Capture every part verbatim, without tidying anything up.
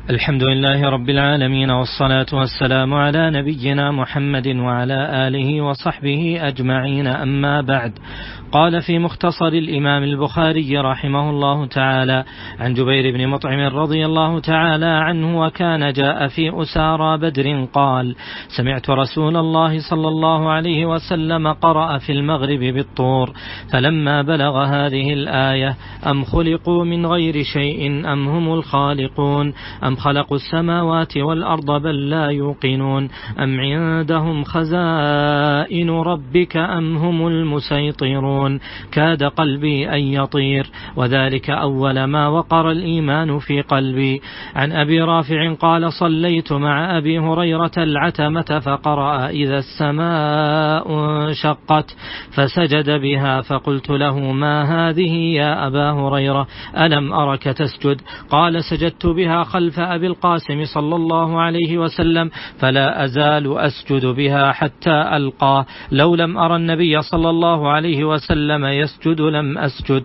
الحمد لله رب العالمين، والصلاة والسلام على نبينا محمد وعلى آله وصحبه أجمعين، أما بعد. قال في مختصر الإمام البخاري رحمه الله تعالى عن جبير بن مطعم رضي الله تعالى عنه: وكان جاء في أسارى بدر قال: سمعت رسول الله صلى الله عليه وسلم قرأ في المغرب بالطور، فلما بلغ هذه الآية: أم خلقوا من غير شيء أم هم الخالقون، أم خلقوا السماوات والأرض بل لا يوقنون، أم عندهم خزائن ربك أم هم المسيطرون، كاد قلبي أن يطير، وذلك أول ما وقر الإيمان في قلبي. عن أبي رافع قال: صليت مع أبي هريرة العتمة فقرأ: إذا السماء انشقت، فسجد بها، فقلت له: ما هذه يا أبا هريرة؟ ألم أرك تسجد؟ قال: سجدت بها خلف أبي القاسم صلى الله عليه وسلم، فلا أزال أسجد بها حتى ألقاه، لو لم أرى النبي صلى الله عليه وسلم يسجد لم أسجد.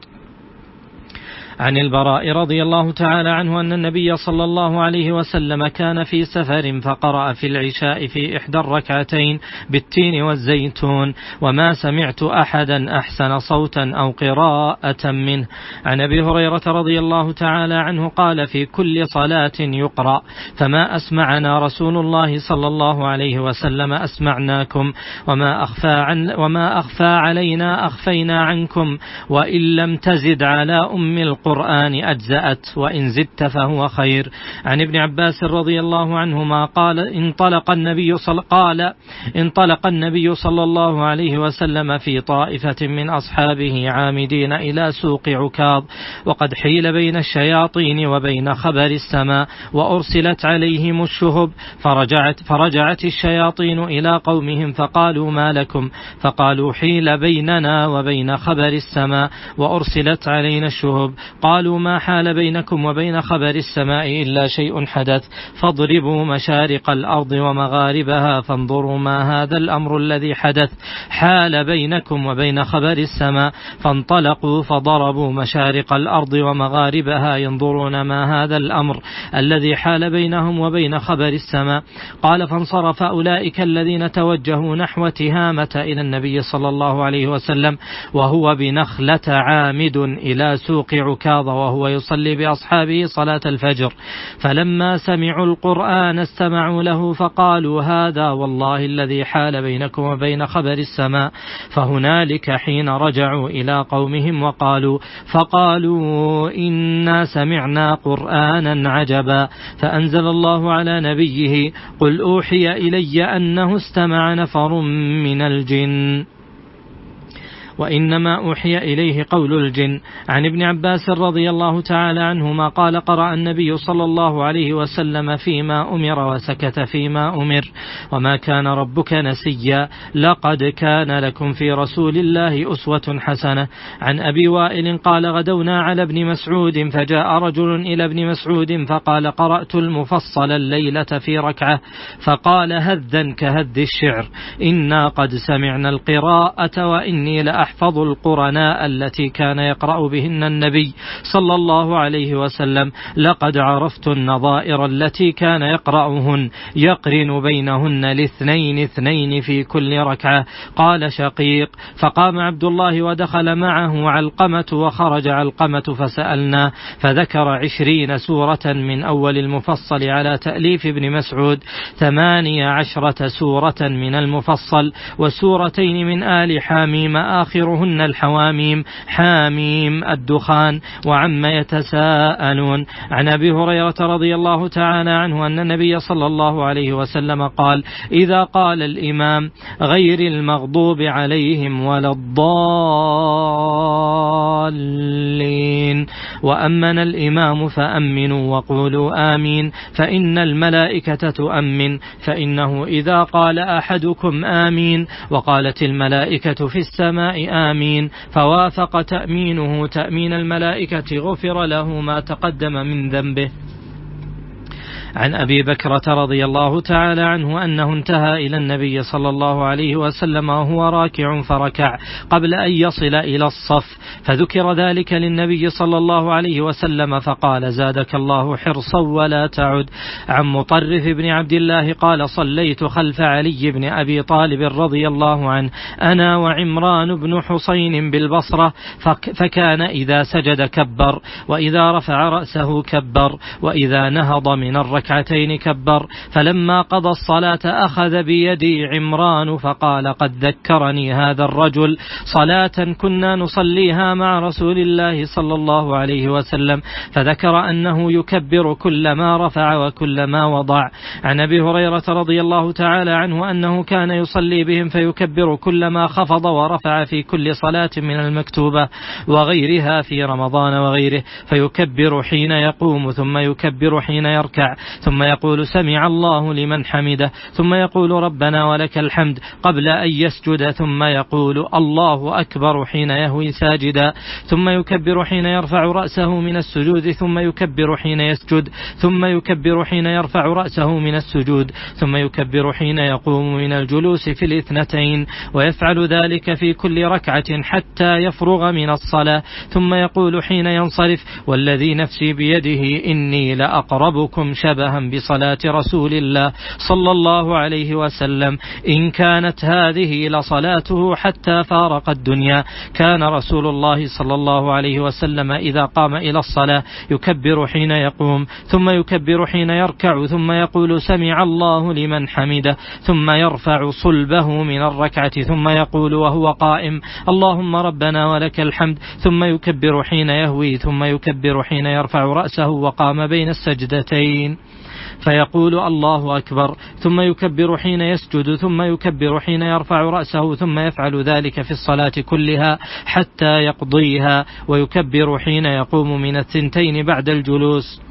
عن البراء رضي الله تعالى عنه أن النبي صلى الله عليه وسلم كان في سفر فقرأ في العشاء في إحدى الركعتين بالتين والزيتون، وما سمعت أحدا أحسن صوتا أو قراءة منه. عن أبي هريرة رضي الله تعالى عنه قال: في كل صلاة يقرأ، فما أسمعنا رسول الله صلى الله عليه وسلم أسمعناكم، وما أخفى, عن وما أخفى علينا أخفينا عنكم، وإن لم تزد على أم القرآن القرآن أجزأت، وإن زدت فهو خير. عن ابن عباس رضي الله عنهما قال: انطلق النبي صل... قال انطلق النبي صلى الله عليه وسلم في طائفة من أصحابه عامدين إلى سوق عكاظ، وقد حيل بين الشياطين وبين خبر السماء، وأرسلت عليهم الشهب، فرجعت, فرجعت الشياطين إلى قومهم فقالوا: ما لكم؟ فقالوا: حيل بيننا وبين خبر السماء وأرسلت علينا الشهب. قالوا: ما حال بينكم وبين خبر السماء إلا شيء حدث، فاضربوا مشارق الأرض ومغاربها فانظروا ما هذا الأمر الذي حدث حال بينكم وبين خبر السماء. فانطلقوا فضربوا مشارق الأرض ومغاربها ينظرون ما هذا الأمر الذي حال بينهم وبين خبر السماء. قال: فانصرف أولئك الذين توجهوا نحو تهامة إلى النبي صلى الله عليه وسلم وهو بنخلة عامد إلى سوق عكاظ وهو يصلي بأصحابه صلاة الفجر، فلما سمعوا القرآن استمعوا له، فقالوا: هذا والله الذي حال بينكم وبين خبر السماء. فهنالك حين رجعوا إلى قومهم وقالوا فقالوا: إنا سمعنا قرآنا عجبا، فأنزل الله على نبيه: قل أوحي إلي أنه استمع نفر من الجن، وإنما أوحي إليه قول الجن. عن ابن عباس رضي الله تعالى عنهما قال: قرأ النبي صلى الله عليه وسلم فيما أمر وسكت فيما أمر، وما كان ربك نسيا، لقد كان لكم في رسول الله أسوة حسنة. عن أبي وائل قال: غدونا على ابن مسعود، فجاء رجل إلى ابن مسعود فقال: قرأت المفصل الليلة في ركعة، فقال هذا كهذ الشعر، إنا قد سمعنا القراءة وإني لأحفظ أحفظ القرناء التي كان يقرأ بهن النبي صلى الله عليه وسلم، لقد عرفت النظائر التي كان يقرأهن، يقرن بينهن الاثنين اثنين في كل ركعة. قال شقيق: فقام عبد الله ودخل معه علقمة، وخرج علقمة فسألنا، فذكر عشرين سورة من أول المفصل على تأليف ابن مسعود، ثمانية عشرة سورة من المفصل، وسورتين من آل حاميم آخر هن الحواميم، حاميم الدخان، وعما يتساءلون. عن أبي هريرة رضي الله تعالى عنه أن النبي صلى الله عليه وسلم قال: إذا قال الإمام غير المغضوب عليهم ولا الضالين وأمن الإمام فأمنوا وقولوا آمين، فإن الملائكة تؤمن، فإنه إذا قال أحدكم آمين وقالت الملائكة في السماء آمين فوافق تأمينه تأمين الملائكة غفر له ما تقدم من ذنبه. عن أبي بكرة رضي الله تعالى عنه أنه انتهى إلى النبي صلى الله عليه وسلم وهو راكع فركع قبل أن يصل إلى الصف، فذكر ذلك للنبي صلى الله عليه وسلم فقال: زادك الله حرصا ولا تعد. عن مطرف بن عبد الله قال: صليت خلف علي بن أبي طالب رضي الله عنه أنا وعمران بن حسين بالبصرة، فكان إذا سجد كبر، وإذا رفع رأسه كبر، وإذا نهض من الركعتين كبر. فلما قضى الصلاة أخذ بيدي عمران فقال: قد ذكرني هذا الرجل صلاة كنا نصليها مع رسول الله صلى الله عليه وسلم، فذكر أنه يكبر كلما رفع وكلما وضع. عن أبي هريرة رضي الله تعالى عنه أنه كان يصلي بهم فيكبر كلما خفض ورفع في كل صلاة من المكتوبة وغيرها في رمضان وغيره، فيكبر حين يقوم ثم يكبر حين يركع، ثم يقول: سمع الله لمن حمده، ثم يقول: ربنا ولك الحمد قبل أن يسجد، ثم يقول: الله أكبر حين يهوي ساجدا، ثم يكبر حين يرفع رأسه من السجود، ثم يكبر حين يسجد، ثم يكبر حين يرفع رأسه من السجود، ثم يكبر حين يقوم من الجلوس في الاثنتين، ويفعل ذلك في كل ركعة حتى يفرغ من الصلاة، ثم يقول حين ينصرف: والذي نفسي بيده إني لأقربكم شبها بصلاة رسول الله صلى الله عليه وسلم، إن كانت هذه لصلاته حتى فارق الدنيا. كان رسول الله صلى الله عليه وسلم إذا قام إلى الصلاة يكبر حين يقوم، ثم يكبر حين يركع، ثم يقول: سمع الله لمن حمده، ثم يرفع صلبه من الركعة، ثم يقول وهو قائم: اللهم ربنا ولك الحمد، ثم يكبر حين يهوي، ثم يكبر حين يرفع رأسه وقام بين السجدتين فيقول: الله أكبر، ثم يكبر حين يسجد، ثم يكبر حين يرفع رأسه، ثم يفعل ذلك في الصلاة كلها حتى يقضيها، ويكبر حين يقوم من الثنتين بعد الجلوس.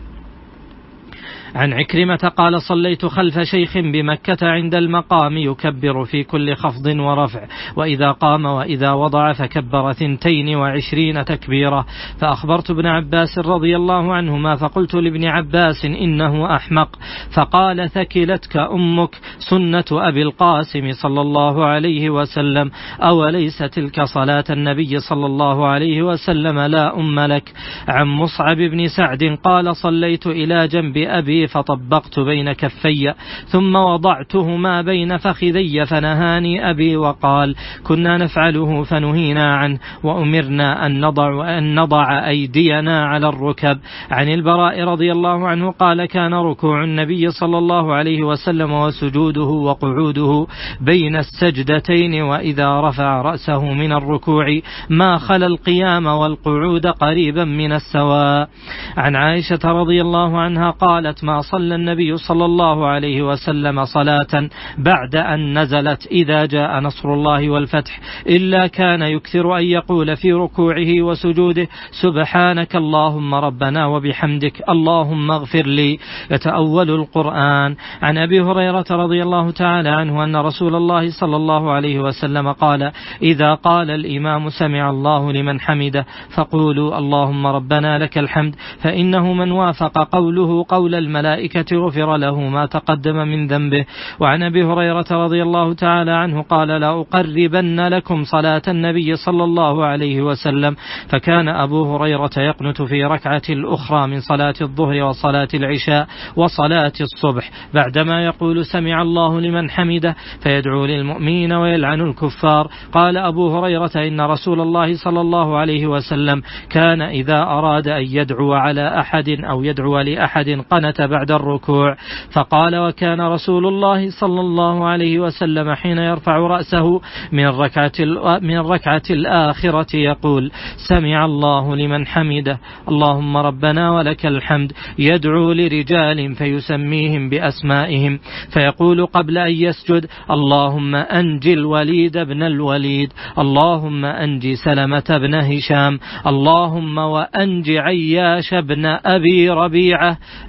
عن عكرمة قال: صليت خلف شيخ بمكة عند المقام يكبر في كل خفض ورفع، وإذا قام وإذا وضع فكبر ثنتين وعشرين تكبيرة. فأخبرت ابن عباس رضي الله عنهما فقلت لابن عباس: إنه أحمق. فقال: ثكلتك أمك، سنة أبي القاسم صلى الله عليه وسلم، أوليس تلك صلاة النبي صلى الله عليه وسلم لا أم لك. عن مصعب بن سعد قال: صليت إلى جنب أبي فطبقت بين كفي ثم وضعتهما بين فخذي، فنهاني أبي وقال: كنا نفعله فنهينا عنه، وأمرنا أن نضع, أن نضع أيدينا على الركب. عن البراء رضي الله عنه قال: كان ركوع النبي صلى الله عليه وسلم وسجوده وقعوده بين السجدتين، وإذا رفع رأسه من الركوع ما خلا القيام والقعود قريبا من السواء. عن عائشة رضي الله عنها قالت: ما صلى النبي صلى الله عليه وسلم صلاة بعد أن نزلت إذا جاء نصر الله والفتح إلا كان يكثر أن يقول في ركوعه وسجوده: سبحانك اللهم ربنا وبحمدك اللهم اغفر لي، يتأول القرآن. عن أبي هريرة رضي الله تعالى عنه أن رسول الله صلى الله عليه وسلم قال: إذا قال الإمام سمع الله لمن حمده فقولوا اللهم ربنا لك الحمد، فإنه من وافق قوله قول الملائكة غفر له ما تقدم من ذنبه. وعن أبي هريرة رضي الله تعالى عنه قال: لا أقربن لكم صلاة النبي صلى الله عليه وسلم. فكان أبو هريرة يقنت في ركعة الأخرى من صلاة الظهر وصلاة العشاء وصلاة الصبح بعدما يقول سمع الله لمن حمده، فيدعو للمؤمنين ويلعن الكفار. قال أبو هريرة: إن رسول الله صلى الله عليه وسلم كان إذا أراد أن يدعو على أحد أو يدعو لأحد قنت بعد الركوع. فقال: وكان رسول الله صلى الله عليه وسلم حين يرفع رأسه من الركعة من الركعة الآخرة يقول: سمع الله لمن حمده اللهم ربنا ولك الحمد، يدعو لرجال فيسميهم بأسمائهم، فيقول قبل أن يسجد: اللهم أنجي الوليد بن الوليد، اللهم أنجي سلمة بن هشام، اللهم وأنجي عياش بن أبي ربيعة، عياش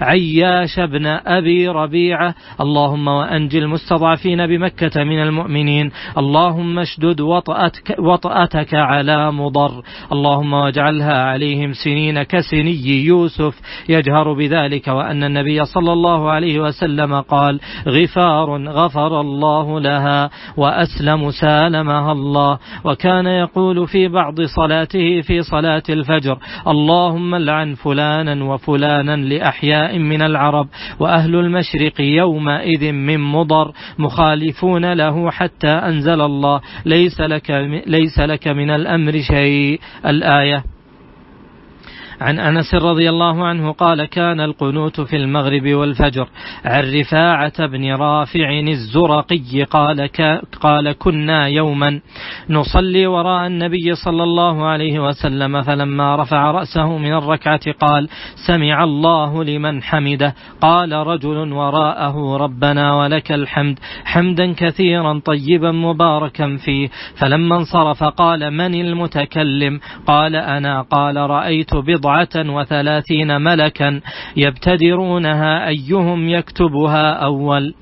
عياش بن أبي ربيعة اللهم وأنجي المستضعفين بمكة من المؤمنين اللهم اشدد وطأتك, وطأتك على مضر اللهم واجعلها عليهم سنين كسني يوسف يجهر بذلك وأن النبي صلى الله عليه وسلم قال غفار غفر الله لها وأسلم سالمها الله. وكان يقول في بعض صلاته في صلاة الفجر اللهم لعن فلانا وفلانا لأحياء من العرب وأهل المشرق يومئذ من مضر مخالفون له حتى أنزل الله ليس لك, ليس لك من الأمر شيء الآية. عن أنس رضي الله عنه قال كان القنوت في المغرب والفجر. عن رفاعة بن رافع الزرقي قال, قال كنا يوما نصلي وراء النبي صلى الله عليه وسلم فلما رفع رأسه من الركعة قال سمع الله لمن حمده قال رجل وراءه ربنا ولك الحمد حمدا كثيرا طيبا مباركا فيه فلما انصرف قال من المتكلم قال أنا قال رأيت بضع وثلاثين ملكا يبتدرونها أيهم يكتبها أول.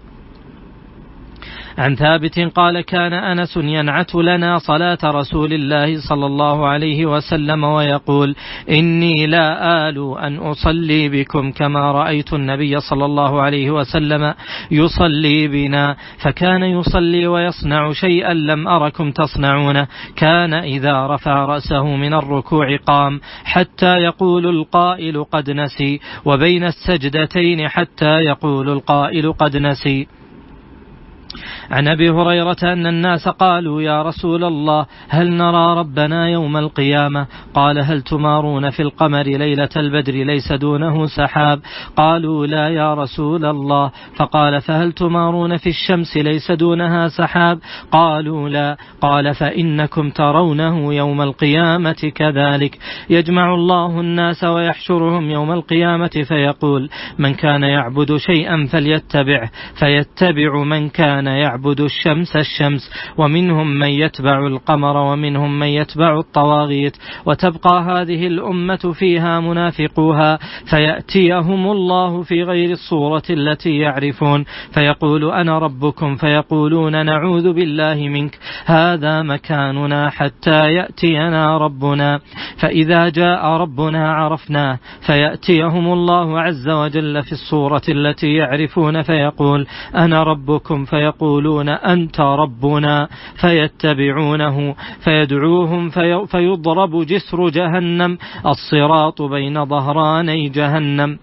عن ثابت قال كان أنس ينعت لنا صلاة رسول الله صلى الله عليه وسلم ويقول إني لا آل أن أصلي بكم كما رأيت النبي صلى الله عليه وسلم يصلي بنا فكان يصلي ويصنع شيئا لم أركم تصنعونه كان إذا رفع رأسه من الركوع قام حتى يقول القائل قد نسي وبين السجدتين حتى يقول القائل قد نسي. عن أبي هريرة أن الناس قالوا يا رسول الله هل نرى ربنا يوم القيامة قال هل تمارون في القمر ليلة البدر ليس دونه سحاب قالوا لا يا رسول الله فقال فهل تمارون في الشمس ليس دونها سحاب قالوا لا قال فإنكم ترونه يوم القيامة كذلك يجمع الله الناس ويحشرهم يوم القيامة فيقول من كان يعبد شيئا فليتبعه فيتبع من كان يعبد يعبد الشمس الشمس ومنهم من يتبع القمر ومنهم من يتبع الطواغيت وتبقى هذه الأمة فيها منافقوها فيأتيهم الله في غير الصورة التي يعرفون فيقول أنا ربكم فيقولون نعوذ بالله منك هذا مكاننا حتى يأتينا ربنا فإذا جاء ربنا عرفناه فيأتيهم الله عز وجل في الصورة التي يعرفون فيقول أنا ربكم فيقولون أنت ربنا فيتبعونه فيدعوهم في فيضرب جسر جهنم الصراط بين ظهراني جهنم.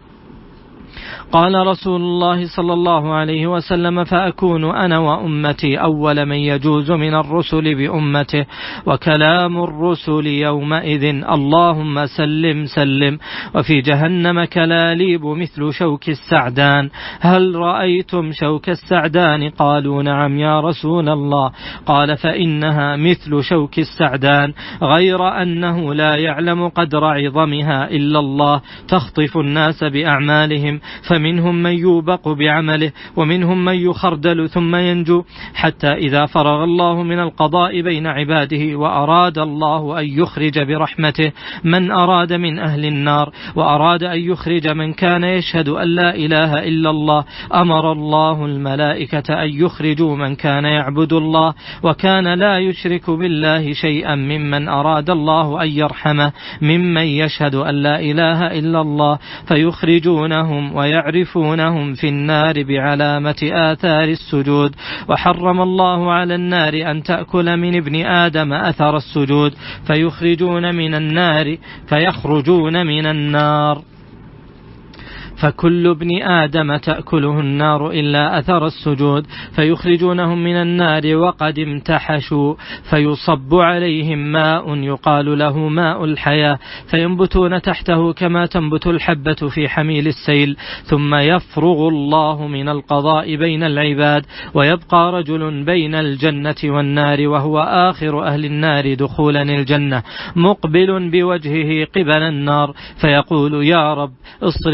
قال رسول الله صلى الله عليه وسلم فأكون أنا وأمتي أول من يجوز من الرسل بأمته وكلام الرسل يومئذ اللهم سلم سلم وفي جهنم كلاليب مثل شوك السعدان هل رأيتم شوك السعدان قالوا نعم يا رسول الله قال فإنها مثل شوك السعدان غير أنه لا يعلم قدر عظمها إلا الله تخطف الناس بأعمالهم فمنهم من يوبق بعمله ومنهم من يخردل ثم ينجو حتى إذا فرغ الله من القضاء بين عباده وأراد الله أن يخرج برحمته من أراد من أهل النار وأراد أن يخرج من كان يشهد أن لا إله إلا الله أمر الله الملائكة أن يخرجوا من كان يعبد الله وكان لا يشرك بالله شيئا ممن أراد الله أن يرحمه ممن يشهد أن لا إله إلا الله فيخرجونهم ويعرفونهم في النار بعلامة آثار السجود وحرم الله على النار أن تأكل من ابن آدم أثر السجود فيخرجون من النار فيخرجون من النار فكل ابن آدم تأكله النار إلا أثر السجود فيخرجونهم من النار وقد امتحشوا فيصب عليهم ماء يقال له ماء الحياة فينبتون تحته كما تنبت الحبة في حميل السيل ثم يفرغ الله من القضاء بين العباد ويبقى رجل بين الجنة والنار وهو آخر أهل النار دخولا الجنة مقبل بوجهه قبل النار فيقول يا رب اصرف وجهه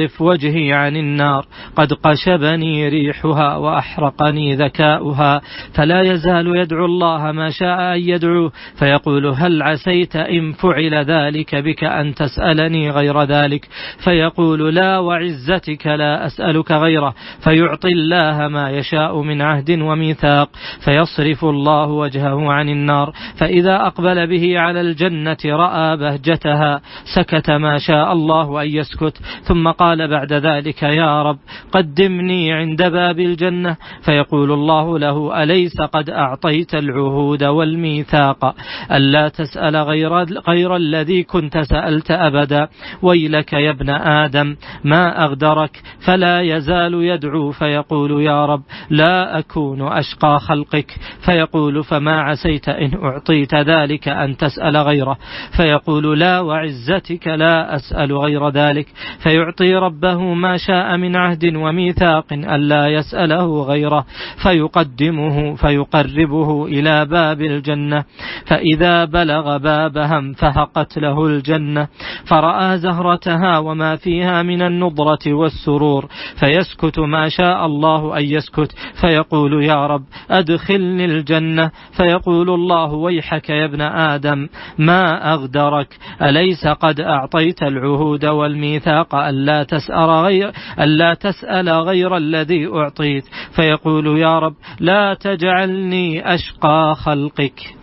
وجهي عن النار قد قشبني ريحها وأحرقني ذكاؤها، فلا يزال يدعو الله ما شاء أن يدعوه، فيقول هل عسيت إن فعل ذلك بك أن تسألني غير ذلك؟ فيقول لا وعزتك لا أسألك غيره، فيعطي الله ما يشاء من عهد وميثاق، فيصرف الله وجهه عن النار، فإذا أقبل به على الجنة رأى بهجتها سكت ما شاء الله أن يسكت، ثم قال بعد ذلك يا رب قدمني عند باب الجنة، فيقول الله له أليس قد أعطيت العهود والميثاق ألا تسأل غير, غير الذي كنت سألت أبدا؟ ويلك يا ابن آدم ما أغدرك. فلا يزال يدعو فيقول يا رب لا أكون أشقى خلقك، فيقول فما عسيت إن أعطيت ذلك أن تسأل غيره؟ فيقول لا وعزتك لا أسأل غير ذلك، فيعطي ربه ما شاء من عهد وميثاق ألا يسأله غيره، فيقدمه فيقربه إلى باب الجنة، فإذا بلغ بابها انفهقت له الجنة، فرأى زهرتها وما فيها من النضرة والسرور، فيسكت ما شاء الله أن يسكت، فيقول يا رب أدخلني الجنة، فيقول الله ويحك يا ابن آدم ما أغدرك، أليس قد أعطيت العهود والميثاق ألا تسأل غير, ألا تسأل غير الذي أعطيت؟ فيقول يا رب لا تجعلني أشقى خلقك.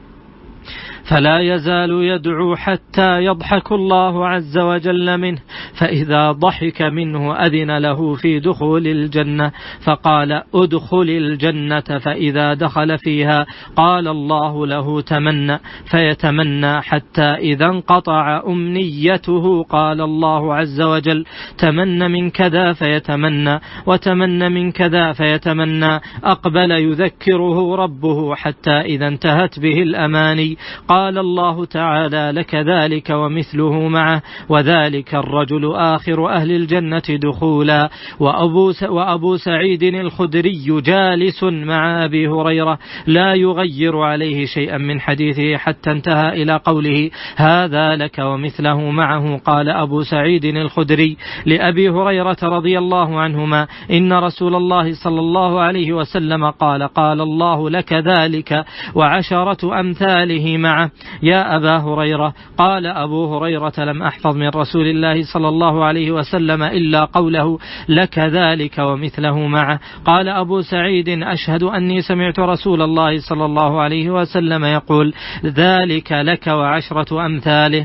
فلا يزال يدعو حتى يضحك الله عز وجل منه، فإذا ضحك منه أذن له في دخول الجنة، فقال أدخل الجنة، فإذا دخل فيها قال الله له تمنى، فيتمنى حتى إذا انقطع أمنيته قال الله عز وجل تمنى من كذا فيتمنى، وتمنى من كذا فيتمنى، أقبل يذكره ربه حتى إذا انتهت به الأماني قال الله تعالى لك ذلك ومثله معه، وذلك الرجل آخر أهل الجنة دخولا. وأبو, وأبو سعيد الخدري جالس مع أبي هريرة لا يغير عليه شيئا من حديثه حتى انتهى إلى قوله هذا لك ومثله معه. قال أبو سعيد الخدري لأبي هريرة رضي الله عنهما إن رسول الله صلى الله عليه وسلم قال قال الله لك ذلك وعشرة أمثاله معه يا أبا هريرة. قال أبو هريرة لم أحفظ من رسول الله صلى الله عليه وسلم إلا قوله لك ذلك ومثله معه. قال أبو سعيد أشهد أني سمعت رسول الله صلى الله عليه وسلم يقول ذلك لك وعشرة أمثاله.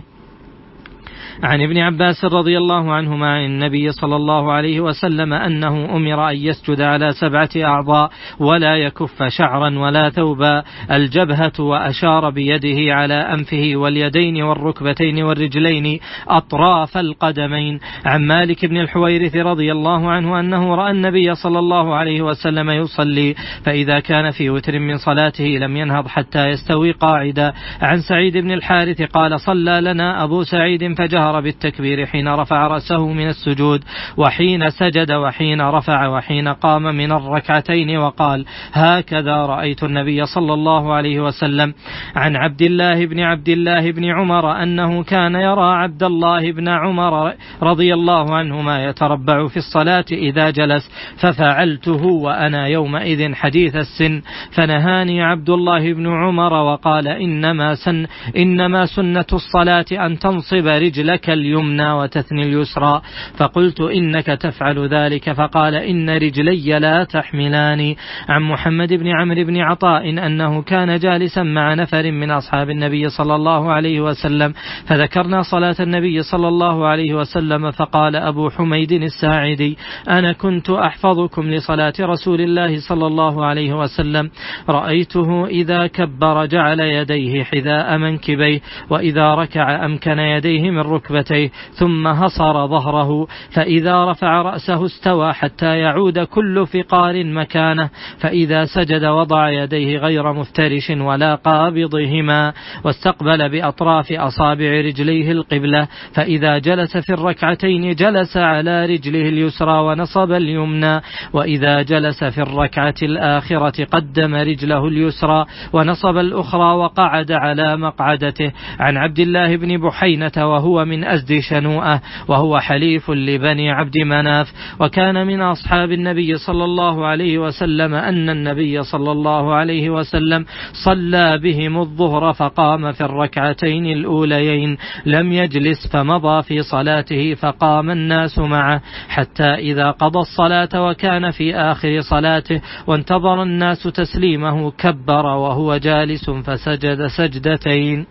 عن ابن عباس رضي الله عنهما عن النبي صلى الله عليه وسلم أنه أمر أن يسجد على سبعة أعضاء ولا يكف شعرا ولا ثوبا، الجبهة وأشار بيده على أنفه واليدين والركبتين والرجلين أطراف القدمين. عن مالك بن الحويرث رضي الله عنه أنه رأى النبي صلى الله عليه وسلم يصلي فإذا كان في وتر من صلاته لم ينهض حتى يستوي قاعدا. عن سعيد بن الحارث قال صلى لنا أبو سعيد فجهر بالتكبير حين رفع رأسه من السجود وحين سجد وحين رفع وحين قام من الركعتين وقال هكذا رأيت النبي صلى الله عليه وسلم. عن عبد الله بن عبد الله بن عمر أنه كان يرى عبد الله بن عمر رضي الله عنهما يتربع في الصلاة إذا جلس ففعلته وأنا يومئذ حديث السن، فنهاني عبد الله بن عمر وقال إنما, سن إنما سنة الصلاة أن تنصب رجلك اليمنى وتثني اليسرى، فقلت إنك تفعل ذلك، فقال إن رجلي لا تحملاني. عن محمد بن عمرو بن عطاء أنه كان جالسا مع نفر من أصحاب النبي صلى الله عليه وسلم فذكرنا صلاة النبي صلى الله عليه وسلم، فقال أبو حميد الساعدي أنا كنت أحفظكم لصلاة رسول الله صلى الله عليه وسلم، رأيته إذا كبر جعل يديه حذاء منكبيه وإذا ركع أمكن يديه من ركبتيه ثم هصر ظهره، فإذا رفع رأسه استوى حتى يعود كل فقار مكانه، فإذا سجد وضع يديه غير مفترش ولا قابضهما، واستقبل بأطراف أصابع رجليه القبلة، فإذا جلس في الركعتين جلس على رجله اليسرى ونصب اليمنى، وإذا جلس في الركعة الآخرة قدم رجله اليسرى ونصب الأخرى وقعد على مقعدته. عن عبد الله بن بحينة وهو وهو من أزد شنوءة، وهو حليف لبني عبد مناف. وكان من أصحاب النبي صلى الله عليه وسلم أن النبي صلى الله عليه وسلم صلى بهم الظهر فقام في الركعتين الأوليين لم يجلس، فمضى في صلاته فقام الناس معه حتى إذا قضى الصلاة وكان في آخر صلاته وانتظر الناس تسليمه كبر وهو جالس فسجد سجدتين،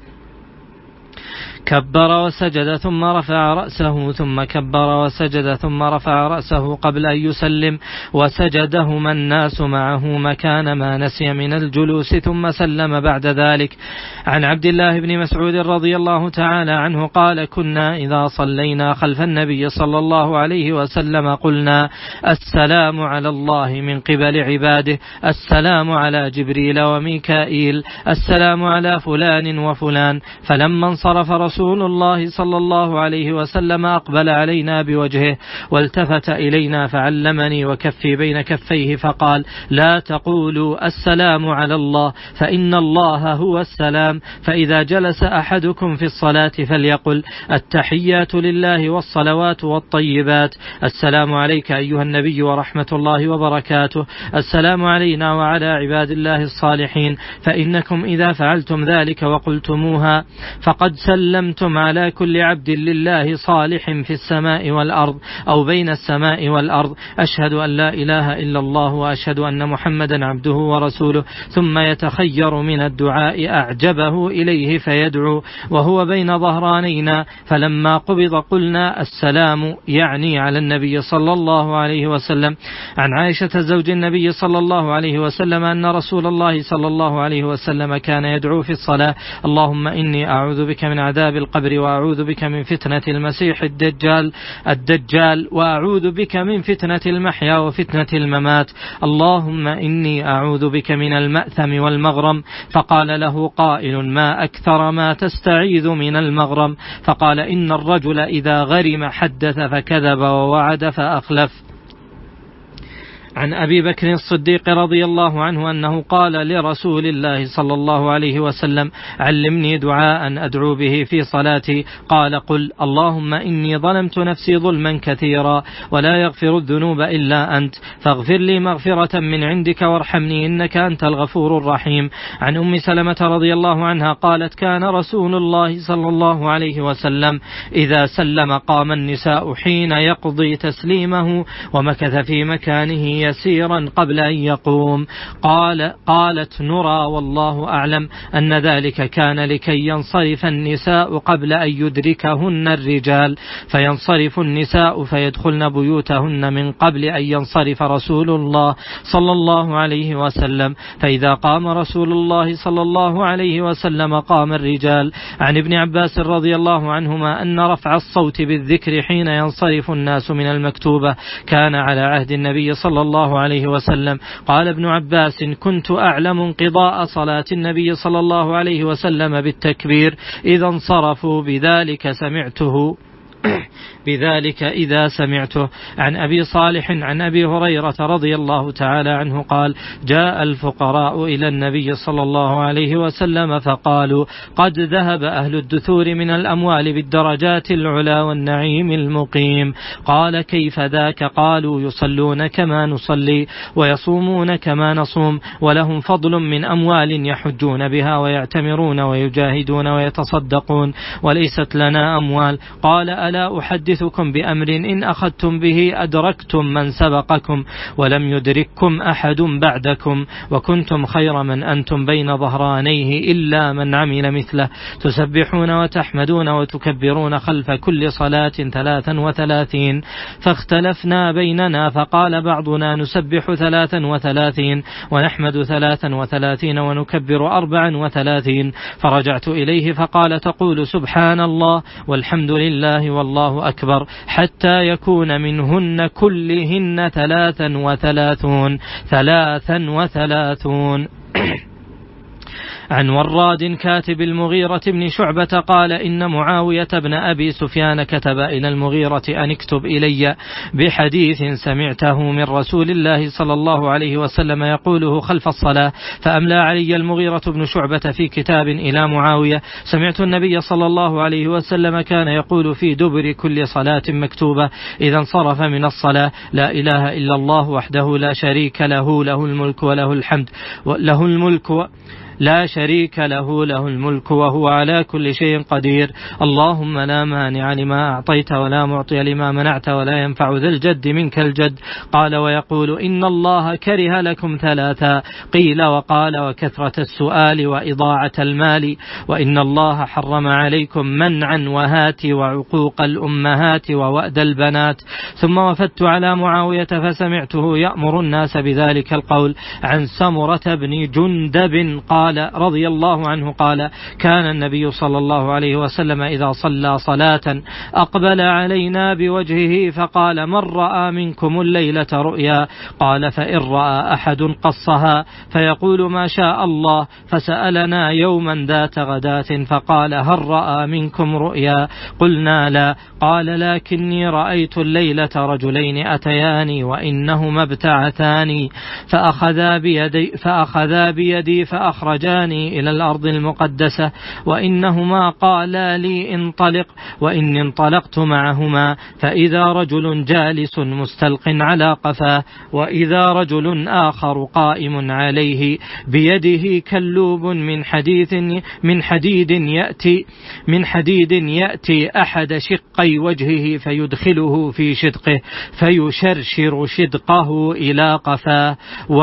كبر وسجد ثم رفع رأسه ثم كبر وسجد ثم رفع رأسه قبل أن يسلم، وسجدهما الناس معه مكان ما نسي من الجلوس ثم سلم بعد ذلك. عن عبد الله بن مسعود رضي الله تعالى عنه قال: كنا إذا صلينا خلف النبي صلى الله عليه وسلم قلنا: السلام على الله من قبل عباده، السلام على جبريل وميكائيل، السلام على فلان وفلان. فلما انصرف رسول الله صلى الله عليه وسلم أقبل علينا بوجهه والتفت إلينا فعلمني وكفي بين كفيه فقال: لا تقولوا السلام على الله فإن الله هو السلام، فإذا جلس أحدكم في الصلاة فليقل: التحيات لله والصلوات والطيبات، السلام عليك أيها النبي ورحمة الله وبركاته، السلام علينا وعلى عباد الله الصالحين. فإنكم إذا فعلتم ذلك وقلتموها فقد سلمتم على كل عبد لله صالح في السماء والأرض أو بين السماء والأرض، أشهد أن لا إله إلا الله وأشهد أن محمدا عبده ورسوله، ثم يتخير من الدعاء أعجبه إليه فيدعو وهو بين ظهرانينا. فلما قبض قلنا: السلام، يعني على النبي صلى الله عليه وسلم. عن عائشة زوج النبي صلى الله عليه وسلم أن رسول الله صلى الله عليه وسلم كان يدعو في الصلاة: اللهم إني أعوذ بك من عذاب القبر وأعوذ بك من فتنة المسيح الدجال الدجال وأعوذ بك من فتنة المحيا وفتنة الممات، اللهم إني أعوذ بك من المأثم والمغرم. فقال له قائل: ما أكثر ما تستعيذ من المغرم؟ فقال: إن الرجل إذا غرم حدث فكذب ووعد فأخلف. عن أبي بكر الصديق رضي الله عنه أنه قال لرسول الله صلى الله عليه وسلم: علمني دعاء أدعو به في صلاتي. قال: قل: اللهم إني ظلمت نفسي ظلما كثيرا ولا يغفر الذنوب إلا أنت، فاغفر لي مغفرة من عندك وارحمني إنك أنت الغفور الرحيم. عن أم سلمة رضي الله عنها قالت: كان رسول الله صلى الله عليه وسلم إذا سلم قام النساء حين يقضي تسليمه ومكث في مكانه يسيرا قبل أن يقوم. قال قالت نرى والله أعلم أن ذلك كان لكي ينصرف النساء قبل أن يدركهن الرجال، فينصرف النساء فيدخلن بيوتهن من قبل أن ينصرف رسول الله صلى الله عليه وسلم، فإذا قام رسول الله صلى الله عليه وسلم قام الرجال. عن ابن عباس رضي الله عنهما أن رفع الصوت بالذكر حين ينصرف الناس من المكتوبة كان على عهد النبي صلى الله عليه وسلم. قال ابن عباس: كنت أعلم انقضاء صلاة النبي صلى الله عليه وسلم بالتكبير إذا انصرفوا، بذلك سمعته بذلك إذا سمعته. عن أبي صالح عن أبي هريرة رضي الله تعالى عنه قال: جاء الفقراء إلى النبي صلى الله عليه وسلم فقالوا: قد ذهب أهل الدثور من الأموال بالدرجات العلا والنعيم المقيم. قال: كيف ذاك؟ قالوا: يصلون كما نصلي ويصومون كما نصوم ولهم فضل من أموال يحجون بها ويعتمرون ويجاهدون ويتصدقون وليست لنا أموال. قال: ألا أحدثكم بأمر إن أخذتم به أدركتم من سبقكم ولم يدرككم أحد بعدكم، وكنتم خير من أنتم بين ظهرانيه إلا من عمل مثله، تسبحون وتحمدون وتكبرون خلف كل صلاة ثلاثا وثلاثين. فاختلفنا بيننا فقال بعضنا: نسبح ثلاثا وثلاثين ونحمد ثلاثا وثلاثين ونكبر أربعا وثلاثين. فرجعت إليه فقال: تقول سبحان الله والحمد لله والله أكبر حتى يكون منهن كلهن ثلاثا وثلاثون ثلاثا وثلاثون. عن وراد كاتب المغيرة بن شعبة قال إن معاوية بن أبي سفيان كتب إلى المغيرة أن اكتب إلي بحديث سمعته من رسول الله صلى الله عليه وسلم يقوله خلف الصلاة، فأملى علي المغيرة بن شعبة في كتاب إلى معاوية: سمعت النبي صلى الله عليه وسلم كان يقول في دبر كل صلاة مكتوبة إذا انصرف من الصلاة: لا إله إلا الله وحده لا شريك له له الملك وله الحمد له الملك و لا شريك له له الملك وهو على كل شيء قدير. اللهم لا مانع لما أعطيت ولا معطي لما منعت ولا ينفع ذا الجد منك الجد. قال: ويقول إن الله كره لكم ثلاثا: قيل وقال وكثرة السؤال وإضاعة المال، وإن الله حرم عليكم منعا وهاتي وعقوق الأمهات ووأد البنات. ثم وفدت على معاوية فسمعته يأمر الناس بذلك القول. عن سمرة بن جندب قال رضي الله عنه قال: كان النبي صلى الله عليه وسلم إذا صلى صلاة أقبل علينا بوجهه فقال: من رأى منكم الليلة رؤيا؟ قال: فإن رأى أحد قصها فيقول ما شاء الله. فسألنا يوما ذات غداة فقال: هل رأى منكم رؤيا؟ قلنا لا. قال: لكني رأيت الليلة رجلين أتياني وإنهما ابتعثاني فأخذا بيدي, فأخذا بيدي فأخرجاني إلى الأرض المقدسة، وإنهما قالا لي انطلق، وإن انطلقت معهما فإذا رجل جالس مستلق على قفاه، وإذا رجل آخر قائم عليه بيده كلوب من حديد من حديد يأتي من حديد يأتي أحد شقي وجهه فيدخله في شدقه فيشرشر شدقه إلى قفاه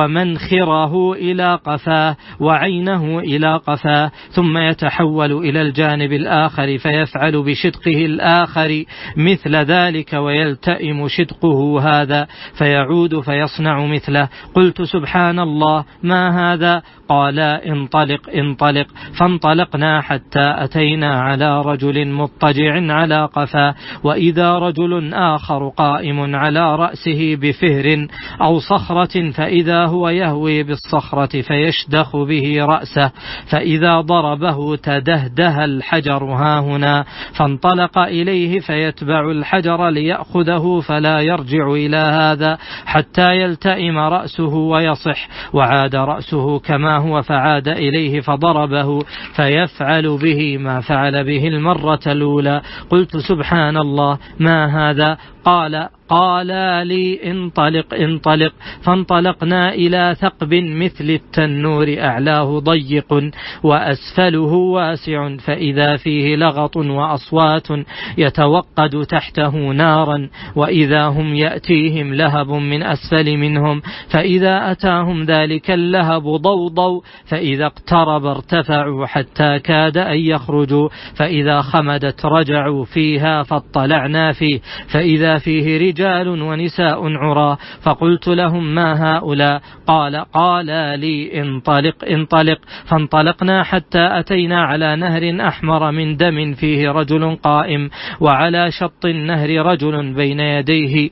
ومنخره إلى قفاه وعينه إلى قفاه، ثم يتحول إلى الجانب الآخر فيفعل بشدقه الآخر مثل ذلك ويلتئم شدقه هذا فيعود فيصنع مثله. قلت: سبحان الله، ما هذا؟ قال: انطلق انطلق. فانطلقنا حتى أتينا على رجل مضطجع على قفاه، وإذا رجل آخر قائم على رأسه بفهر أو صخرة، فإذا هو يهوي بالصخرة فيشدخ به رأسه، فإذا ضربه تدهده الحجر هاهنا، فانطلق إليه فيتبع الحجر ليأخذه فلا يرجع إلى هذا حتى يلتئم رأسه ويصح، وعاد رأسه كما هو فعاد إليه فضربه فيفعل به ما فعل به المرة الأولى. قلت: سبحان الله، ما هذا؟ قال قال لي: انطلق انطلق. فانطلقنا إلى ثقب مثل التنور أعلاه ضيق وأسفله واسع، فإذا فيه لغط وأصوات يتوقد تحته نارا، وإذا هم يأتيهم لهب من أسفل منهم، فإذا أتاهم ذلك اللهب ضوضوا، فإذا اقترب ارتفعوا حتى كاد أن يخرجوا، فإذا خمدت رجعوا فيها فاطلعنا فيه، فإذا فيه رجال ونساء عرى. فقلت لهم: ما هؤلاء؟ قال قال لي: انطلق انطلق. فانطلقنا حتى أتينا على نهر أحمر من دم فيه رجل قائم، وعلى شط النهر رجل بين يديه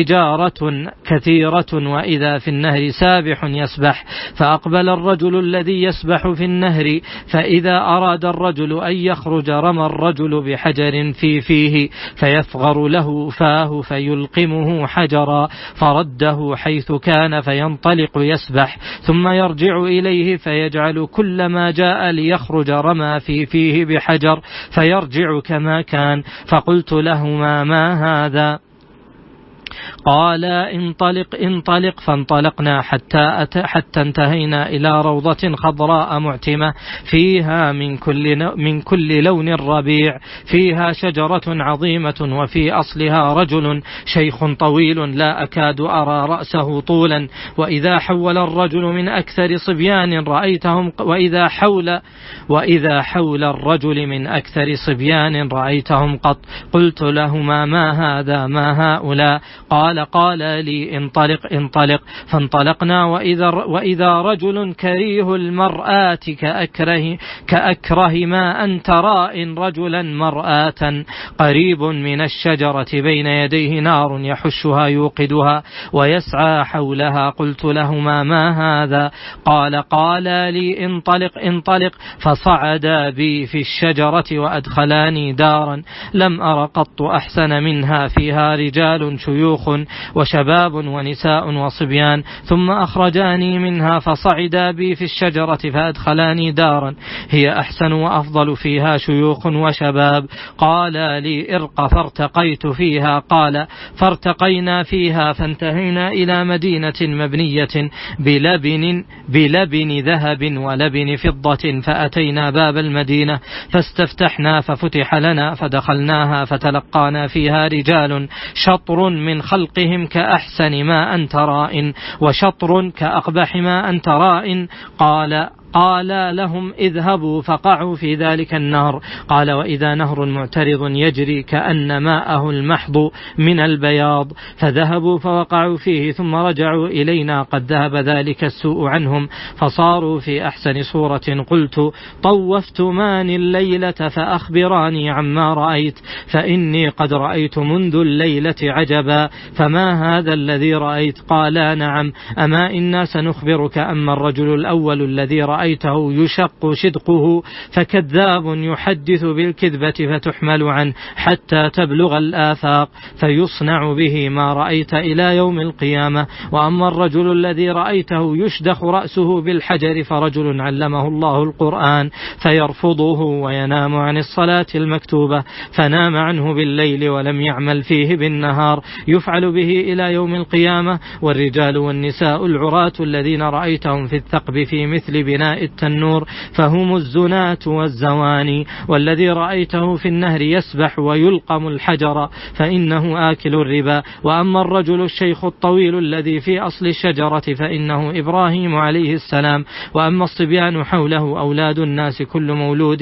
حجارة كثيرة، وإذا في النهر سابح يسبح. فأقبل الرجل الذي يسبح في النهر، فإذا أراد الرجل أن يخرج رمى الرجل بحجر في فيه فيفغر له فاه فيلقمه حجرا، فرده حيث كان فينطلق يسبح، ثم يرجع إليه فيجعل كل ما جاء ليخرج رمى في فيه بحجر فيرجع كما كان. فقلت لهما: ما هذا؟ قال: انطلق انطلق. فانطلقنا حتى, حتى انتهينا إلى روضة خضراء معتمة فيها من كل, من كل لون ربيع، فيها شجرة عظيمة، وفي أصلها رجل شيخ طويل لا أكاد أرى رأسه طولا، وإذا حول الرجل من أكثر صبيان رأيتهم وإذا حول وإذا حول الرجل من أكثر صبيان رأيتهم قط. قلت لهما: ما هذا؟ ما هؤلاء؟ قال: قال قال لي انطلق انطلق، فانطلقنا وإذا, وإذا رجل كريه المرآة كأكره, كأكره ما أن ترى إن رجلا مرآة قريب من الشجرة بين يديه نار يحشها يوقدها ويسعى حولها. قلت لهما ما هذا؟ قال قال لي انطلق انطلق، فصعدا بي في الشجرة وأدخلاني دارا لم أر قط أحسن منها، فيها رجال شيوخ وشباب ونساء وصبيان، ثم أخرجاني منها فصعدا بي في الشجرة فأدخلاني دارا هي أحسن وأفضل، فيها شيوخ وشباب. قال لي ارق، فارتقيت فيها. قال فارتقينا فيها فانتهينا إلى مدينة مبنية بلبن, بلبن ذهب ولبن فضة، فأتينا باب المدينة فاستفتحنا ففتح لنا فدخلناها فتلقانا فيها رجال شطر من خلقهم كأحسن ما أنت رائن وشطر كأقبح ما أنت رائن. قال قال لهم اذهبوا فقعوا في ذلك النهر. قال وإذا نهر معترض يجري كأن ماءه المحض من البياض، فذهبوا فوقعوا فيه ثم رجعوا إلينا قد ذهب ذلك السوء عنهم فصاروا في أحسن صورة. قلت طوفت مان الليلة فأخبراني عما رأيت، فإني قد رأيت منذ الليلة عجبا، فما هذا الذي رأيت؟ قالا نعم، أما إنا سنخبرك. أما الرجل الأول الذي رأيته يشق شدقه فكذاب يحدث بالكذبة فتحمل عنه حتى تبلغ الآفاق فيصنع به ما رأيت إلى يوم القيامة. وأما الرجل الذي رأيته يشدخ رأسه بالحجر فرجل علمه الله القرآن فيرفضه وينام عن الصلاة المكتوبة، فنام عنه بالليل ولم يعمل فيه بالنهار، يفعل به إلى يوم القيامة. والرجال والنساء العراة الذين رأيتهم في الثقب في مثل بناء التنور فهم الزناة والزواني. والذي رأيته في النهر يسبح ويلقم الحجر فإنه آكل الربا. وأما الرجل الشيخ الطويل الذي في أصل الشجرة فإنه إبراهيم عليه السلام. وأما الصبيان حوله أولاد الناس كل مولود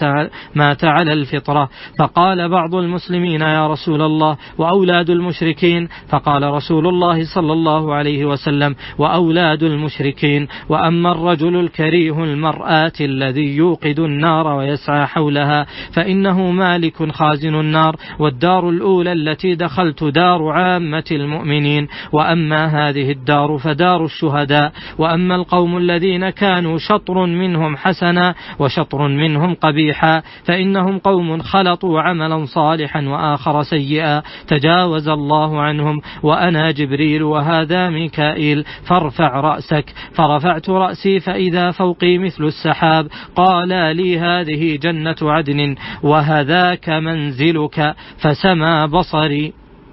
مات على الفطرة. فقال بعض المسلمين يا رسول الله وأولاد المشركين؟ فقال رسول الله صلى الله عليه وسلم وأولاد المشركين. وأما الرجل الكريه المرآة الذي يوقد النار ويسعى حولها فإنه مالك خازن النار، والدار الأولى التي دخلت دار عامة المؤمنين، وأما هذه الدار فدار الشهداء. وأما القوم الذين كانوا شطر منهم حسنا وشطر منهم قبيحا فإنهم قوم خلطوا عملا صالحا وآخر سيئا تجاوز الله عنهم، وأنا جبريل وهذا ميكائيل، فارفع رأسك. فرفعت رأسي فإذا فوقي مثل السحاب. قال لي هذه جنة عدن وهذاك منزلك. فسمى بصري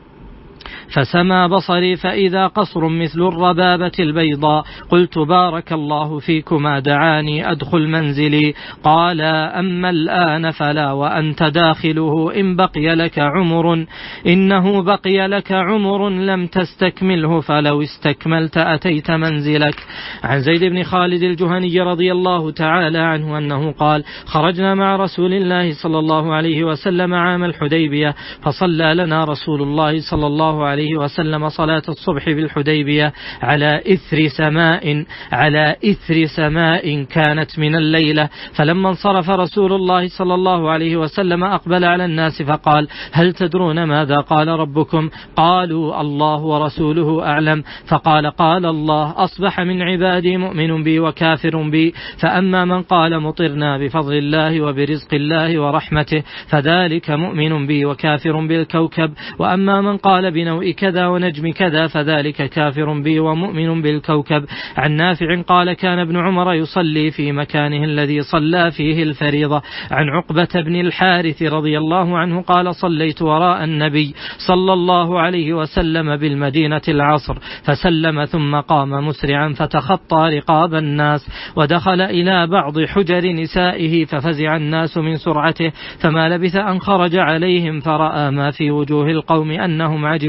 فسمى بصري فإذا قصر مثل الربابة البيضاء. قلت بارك الله فيكما، دعاني أدخل منزلي. قال أما الآن فلا، وأنت داخله إن بقي لك عمر إنه بقي لك عمر لم تستكمله، فلو استكملت أتيت منزلك. عن زيد بن خالد الجهني رضي الله تعالى عنه أنه قال خرجنا مع رسول الله صلى الله عليه وسلم عام الحديبية، فصلى لنا رسول الله صلى الله عليه وسلم صلاة الصبح بالحديبية على إثر سماء على إثر سماء كانت من الليلة. فلما انصرف رسول الله صلى الله عليه وسلم أقبل على الناس فقال هل تدرون ماذا قال ربكم؟ قالوا الله ورسوله أعلم. فقال قال الله أصبح من عبادي مؤمن بي وكافر بي، فأما من قال مطرنا بفضل الله وبرزق الله ورحمته فذلك مؤمن بي وكافر بالكوكب، وأما من قال بنوء كذا ونجم كذا فذلك كافر بي ومؤمن بالكوكب. عن نافع قال كان ابن عمر يصلي في مكانه الذي صلى فيه الفريضة. عن عقبة بن الحارث رضي الله عنه قال صليت وراء النبي صلى الله عليه وسلم بالمدينة العصر فسلم ثم قام مسرعا فتخطى رقاب الناس ودخل إلى بعض حجر نسائه ففزع الناس من سرعته، فما لبث أن خرج عليهم فرأى ما في وجوه القوم أنهم عجبوا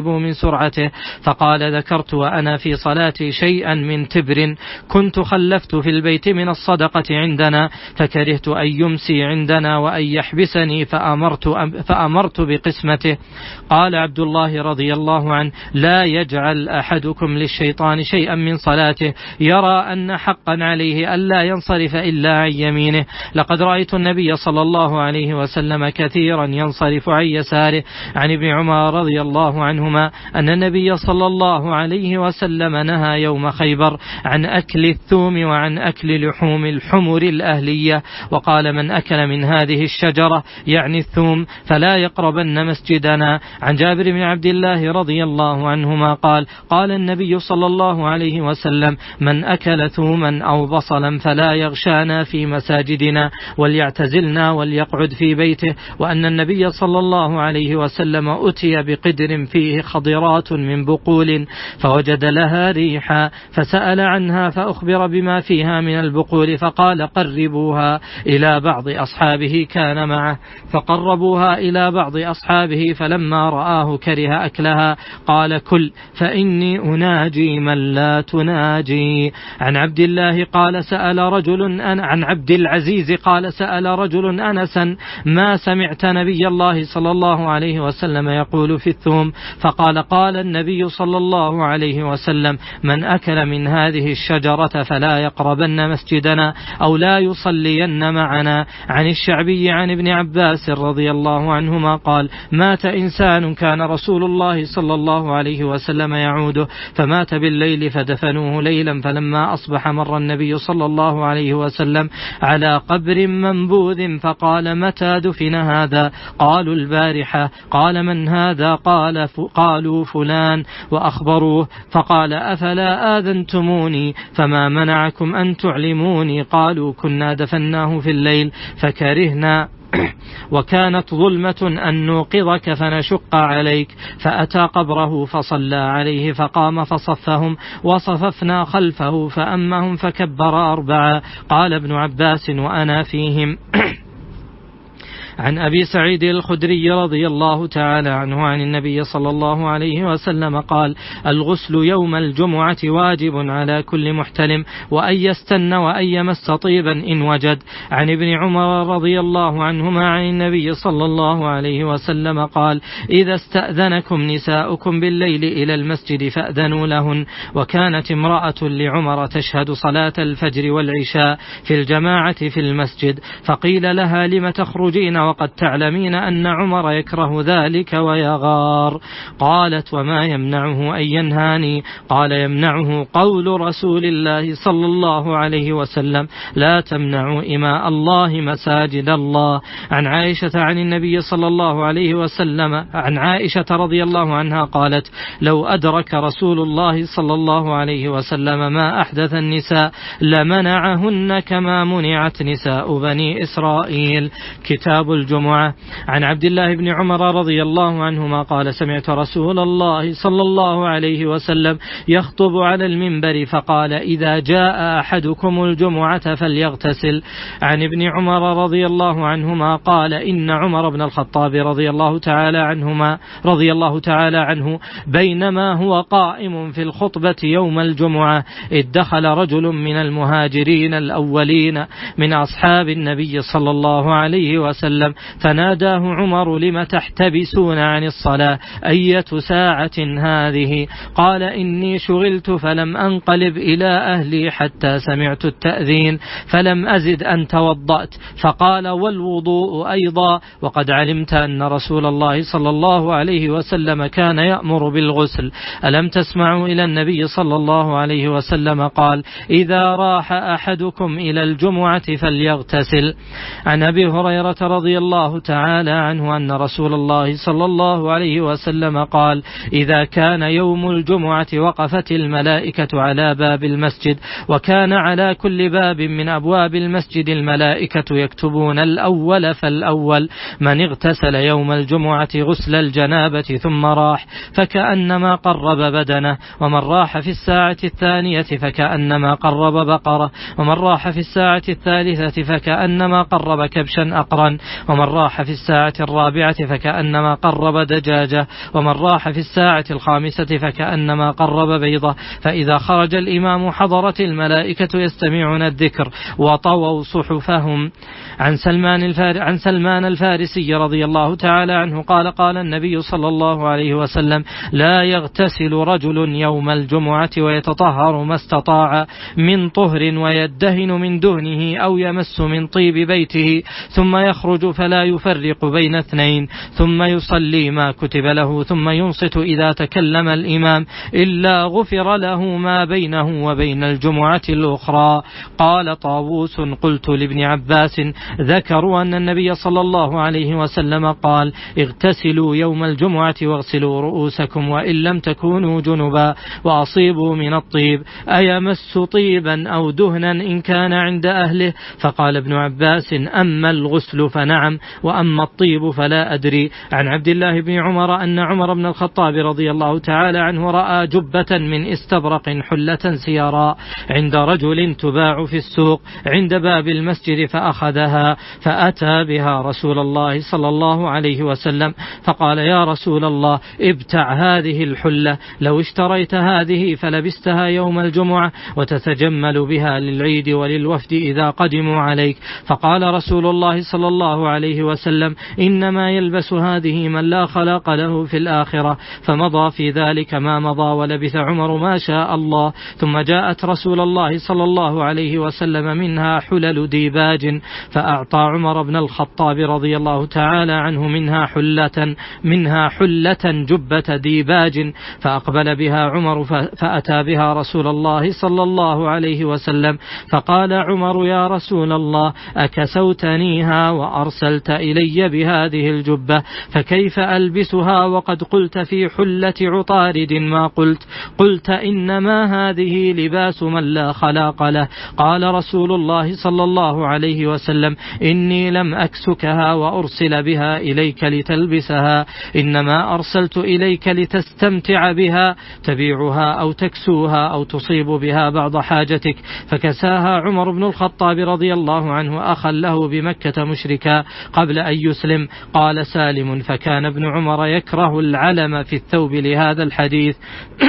غضبوا من سرعته، فقال: ذكرت وأنا في صلاتي شيئا من تبر كنت خلفت في البيت من الصدقة عندنا، فكرهت أن يمسي عندنا وأن يحبسني فأمرت, فأمرت بقسمته. قال عبد الله رضي الله عنه: لا يجعل أحدكم للشيطان شيئا من صلاته يرى أن حقا عليه ألا ينصرف إلا عن يمينه. لقد رأيت النبي صلى الله عليه وسلم كثيرا ينصرف عن يساره. عن ابن عمر رضي الله عنهما أن النبي صلى الله عليه وسلم نهى يوم خيبر عن أكل الثوم وعن أكل لحوم الحمر الأهلية، وقال: من أكل من هذه الشجرة يعني الثوم فلا يقربن مسجدنا. عن جابر بن عبد الله رضي الله عنهما قال: قال النبي صلى الله عليه وسلم: من أكل ثوما أو بصلا فلا يغشانا في مساجدنا وليعتزلنا وليقعد في بيته. وأن النبي صلى الله عليه وسلم أتي بقدر فيه خضرات من بقول فوجد لها ريحا فسأل عنها فأخبر بما فيها من البقول، فقال: قربوها إلى بعض أصحابه كان معه، فقربوها إلى بعض أصحابه، فلما رآه كره أكلها قال: كل فإني أناجي من لا تناجي. عن عبد الله قال: سأل رجل أن عن عبد العزيز قال: سأل رجل أنسا: ما سمعت نبي الله صلى الله عليه وسلم يقول في الثوم؟ فقال: قال النبي صلى الله عليه وسلم: من أكل من هذه الشجرة فلا يقربن مسجدنا أو لا يصلين معنا. عن الشعبي عن ابن عباس رضي الله عنهما قال: مات إنسان كان رسول الله صلى الله عليه وسلم يعوده، فمات بالليل فدفنوه ليلا، فلما أصبح مر النبي صلى الله عليه وسلم على قبر منبوذ فقال: متى دفن هذا؟ قالوا: البارحة. قال: من هذا؟ قال قالوا: فلان، وأخبروه، فقال: أفلا آذنتموني؟ فما منعكم أن تعلموني؟ قالوا: كنا دفناه في الليل فكرهنا وكانت ظلمة أن نوقظك فنشق عليك، فأتى قبره فصلى عليه فقام فصفهم وصففنا خلفه فأمهم فكبر أربعة. قال ابن عباس وأنا فيهم. عن أبي سعيد الخدري رضي الله تعالى عنه عن النبي صلى الله عليه وسلم قال: الغسل يوم الجمعة واجب على كل محتلم، وأن يستن وأن يمس طيبا إن وجد. عن ابن عمر رضي الله عنهما عن النبي صلى الله عليه وسلم قال: إذا استأذنكم نساؤكم بالليل إلى المسجد فأذنوا لهن. وكانت امرأة لعمر تشهد صلاة الفجر والعشاء في الجماعة في المسجد، فقيل لها: لم تخرجين وقد تعلمين أن عمر يكره ذلك ويغار؟ قالت: وما يمنعه أن ينهاني؟ قال: يمنعه قول رسول الله صلى الله عليه وسلم: لا تمنعوا إماء الله مساجد الله. عن عائشة عن النبي صلى الله عليه وسلم عن عائشة رضي الله عنها قالت: لو أدرك رسول الله صلى الله عليه وسلم ما أحدث النساء لمنعهن كما منعت نساء بني إسرائيل. كتاب الجمعة. عن عبد الله بن عمر رضي الله عنهما قال: سمعت رسول الله صلى الله عليه وسلم يخطب على المنبر فقال: إذا جاء أحدكم الجمعة فليغتسل. عن ابن عمر رضي الله عنهما قال: إن عمر بن الخطاب رضي الله تعالى عنهما رضي الله تعالى عنه بينما هو قائم في الخطبة يوم الجمعة إذ دخل رجل من المهاجرين الأولين من أصحاب النبي صلى الله عليه وسلم فناداه عمر: لم تحتبسون عن الصلاة؟ أية ساعة هذه؟ قال: إني شغلت فلم أنقلب إلى أهلي حتى سمعت التأذين فلم أزد أن توضأت. فقال: والوضوء أيضا؟ وقد علمت أن رسول الله صلى الله عليه وسلم كان يأمر بالغسل. ألم تسمعوا إلى النبي صلى الله عليه وسلم قال: إذا راح أحدكم إلى الجمعة فليغتسل. عن أبي هريرة رضي الله تعالى عنه أن رسول الله صلى الله عليه وسلم قال: إذا كان يوم الجمعة وقفت الملائكة على باب المسجد، وكان على كل باب من أبواب المسجد الملائكة يكتبون الأول فالأول: من اغتسل يوم الجمعة غسل الجنابة ثم راح فكأنما قرب بدنه، ومن راح في الساعة الثانية فكأنما قرب بقرة، ومن راح في الساعة الثالثة فكأنما قرب كبشا أقرا. ومن راح في الساعة الرابعة فكأنما قرب دجاجة، ومن راح في الساعة الخامسة فكأنما قرب بيضة. فإذا خرج الإمام حضرت الملائكة يستمعون الذكر وطووا صحفهم. عن سلمان الفار عن سلمان الفارسي رضي الله تعالى عنه قال قال النبي صلى الله عليه وسلم: لا يغتسل رجل يوم الجمعة ويتطهر ما استطاع من طهر ويدهن من دهنه أو يمس من طيب بيته ثم يخرج فلا يفرق بين اثنين ثم يصلي ما كتب له ثم ينصت إذا تكلم الإمام إلا غفر له ما بينه وبين الجمعة الأخرى. قال طاووس: قلت لابن عباس: ذكروا أن النبي صلى الله عليه وسلم قال: اغتسلوا يوم الجمعة واغسلوا رؤوسكم وإن لم تكونوا جنبا وأصيبوا من الطيب. أيمس طيبا أو دهنا إن كان عند أهله؟ فقال ابن عباس: أما الغسل فنعم وأما الطيب فلا أدري. عن عبد الله بن عمر أن عمر بن الخطاب رضي الله تعالى عنه رأى جبة من استبرق حلة سيراء عند رجل تباع في السوق عند باب المسجد فأخذها فأتى بها رسول الله صلى الله عليه وسلم فقال: يا رسول الله، ابتع هذه الحلة، لو اشتريت هذه فلبستها يوم الجمعة وتتجمل بها للعيد وللوفد إذا قدموا عليك. فقال رسول الله صلى الله عليه وسلم: إنما يلبس هذه من لا خلاق له في الآخرة. فمضى في ذلك ما مضى ولبث عمر ما شاء الله. ثم جاءت رسول الله صلى الله عليه وسلم منها حلل ديباج فأعطى عمر بن الخطاب رضي الله تعالى عنه منها حلة منها حلة جبة ديباج فأقبل بها عمر فأتى بها رسول الله صلى الله عليه وسلم فقال عمر: يا رسول الله، أكسوتنيها وأرسلت إلي بهذه الجبة، فكيف ألبسها وقد قلت في حلة عطارد ما قلت؟ قلت: إنما هذه لباس من لا خلاق له. قال رسول الله صلى الله عليه وسلم: إني لم أكسكها وأرسل بها إليك لتلبسها، إنما أرسلت إليك لتستمتع بها، تبيعها أو تكسوها أو تصيب بها بعض حاجتك. فكساها عمر بن الخطاب رضي الله عنه أخا له بمكة مشركا قبل أن يسلم. قال سالم: فكان ابن عمر يكره العلم في الثوب لهذا الحديث.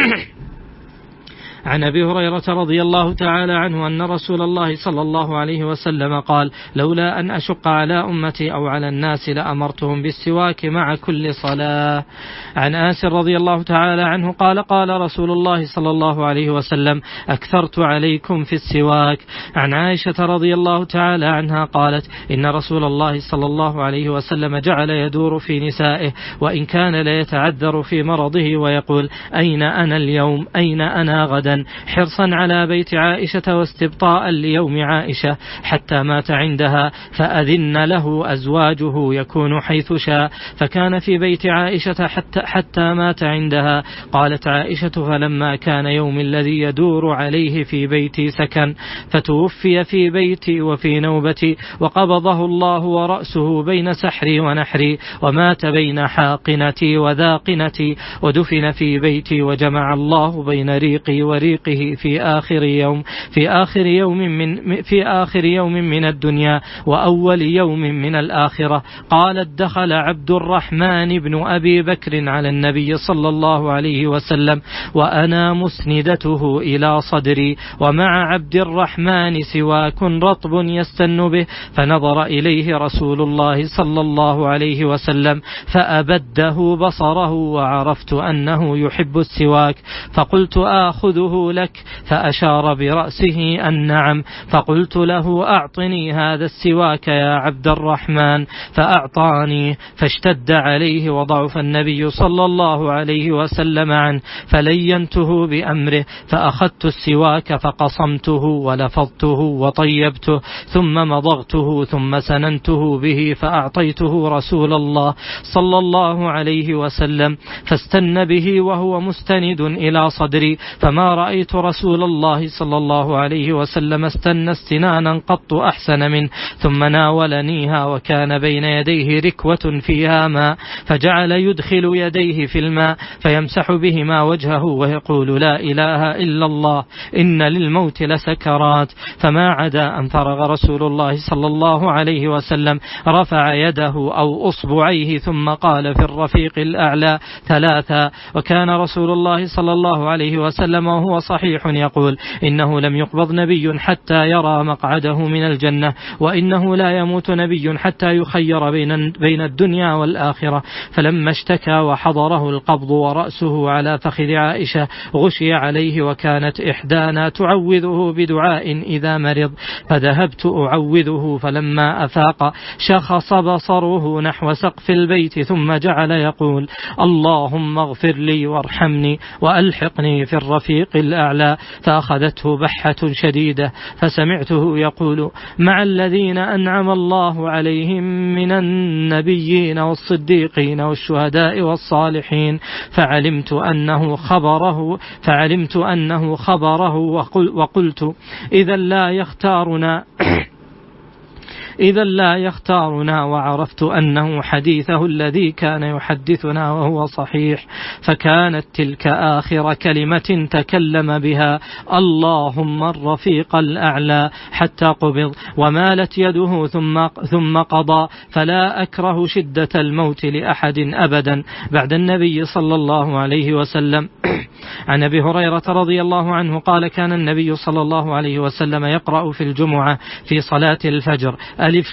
عن أبي هريرة رضي الله تعالى عنه أن رسول الله صلى الله عليه وسلم قال: لولا أن أشق على أمتي أو على الناس لأمرتهم بالسواك مع كل صلاة. عن آنس رضي الله تعالى عنه قال: قال رسول الله صلى الله عليه وسلم: أكثرت عليكم في السواك. عن عائشة رضي الله تعالى عنها قالت: إن رسول الله صلى الله عليه وسلم جعل يدور في نسائه وإن كان ليتعذر في مرضه ويقول: أين أنا اليوم؟ أين أنا غدا؟ حرصا على بيت عائشة واستبطاء ليوم عائشة حتى مات عندها فأذن له أزواجه يكون حيث شاء، فكان في بيت عائشة حتى, حتى مات عندها. قالت عائشة: فلما كان يوم الذي يدور عليه في بيتي سكن، فتوفي في بيتي وفي نوبتي، وقبضه الله ورأسه بين سحري ونحري، ومات بين حاقنتي وذاقنتي، ودفن في بيتي، وجمع الله بين ريقي وريقه في آخر يوم في آخر يوم من في آخر يوم من الدنيا وأول يوم من الآخرة. قالت: دخل عبد الرحمن بن أبي بكر على النبي صلى الله عليه وسلم وأنا مسندته إلى صدري، ومع عبد الرحمن سواك رطب يستن به، فنظر إليه رسول الله صلى الله عليه وسلم فأبده بصره، وعرفت أنه يحب السواك، فقلت: آخذه لك؟ فأشار برأسه أن نعم. فقلت له: أعطني هذا السواك يا عبد الرحمن، فأعطاني، فاشتد عليه وضعف النبي صلى الله عليه وسلم عنه، فلينته بأمره، فأخذت السواك فقصمته ولفظته وطيبته، ثم مضغته، ثم سننته به، فأعطيته رسول الله صلى الله عليه وسلم، فاستن به وهو مستند إلى صدري، فما رأيت رسول الله صلى الله عليه وسلم استنى استنانا قط أحسن منه، ثم ناولنيها وكان بين يديه ركوة فيها ماء، فجعل يدخل يديه في الماء فيمسح بهما وجهه ويقول لا إله إلا الله إن للموت لسكرات. فما عدا أن فرغ رسول الله صلى الله عليه وسلم رفع يده أو أصبعيه ثم قال في الرفيق الأعلى ثلاثا. وكان رسول الله صلى الله عليه وسلم وهو صحيح يقول إنه لم يقبض نبي حتى يرى مقعده من الجنة، وإنه لا يموت نبي حتى يخير بين بين الدنيا والآخرة. فلما اشتكى وحضره القبض ورأسه على فخذ عائشة غشي عليه، وكانت إحدانا تعوذه بدعاء إذا مرض، فذهبت أعوذه، فلما أفاق شخص بصره نحو سقف البيت ثم جعل يقول اللهم اغفر لي وارحمني وألحقني في الرفيق الأعلى. فأخذته بحة شديدة فسمعته يقول مع الذين أنعم الله عليهم من النبيين والصديقين والشهداء والصالحين. فعلمت أنه خبره فعلمت أنه خبره وقلت إذا لا يختارنا إذا لا يختارنا، وعرفت أنه حديثه الذي كان يحدثنا وهو صحيح. فكانت تلك آخر كلمة تكلم بها اللهم الرفيق الأعلى حتى قبض، ومالت يده ثم, ثم قضى. فلا أكره شدة الموت لأحد أبدا بعد النبي صلى الله عليه وسلم. عن أبي هريرة رضي الله عنه قال كان النبي صلى الله عليه وسلم يقرأ في الجمعة في صلاة الفجر ألف